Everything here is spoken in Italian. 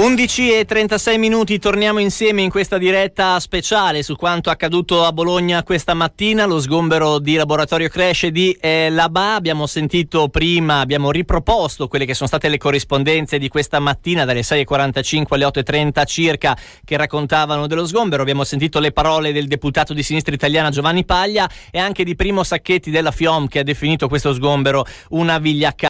11:36, torniamo insieme in questa diretta speciale su quanto accaduto a Bologna questa mattina, lo sgombero di Laboratorio Cresce di Labà. Abbiamo sentito prima, abbiamo riproposto quelle che sono state le corrispondenze di questa mattina dalle 6:45 alle 8:30 circa, che raccontavano dello sgombero. Abbiamo sentito le parole del deputato di Sinistra Italiana Giovanni Paglia e anche di Primo Sacchetti della FIOM, che ha definito questo sgombero una vigliaccata.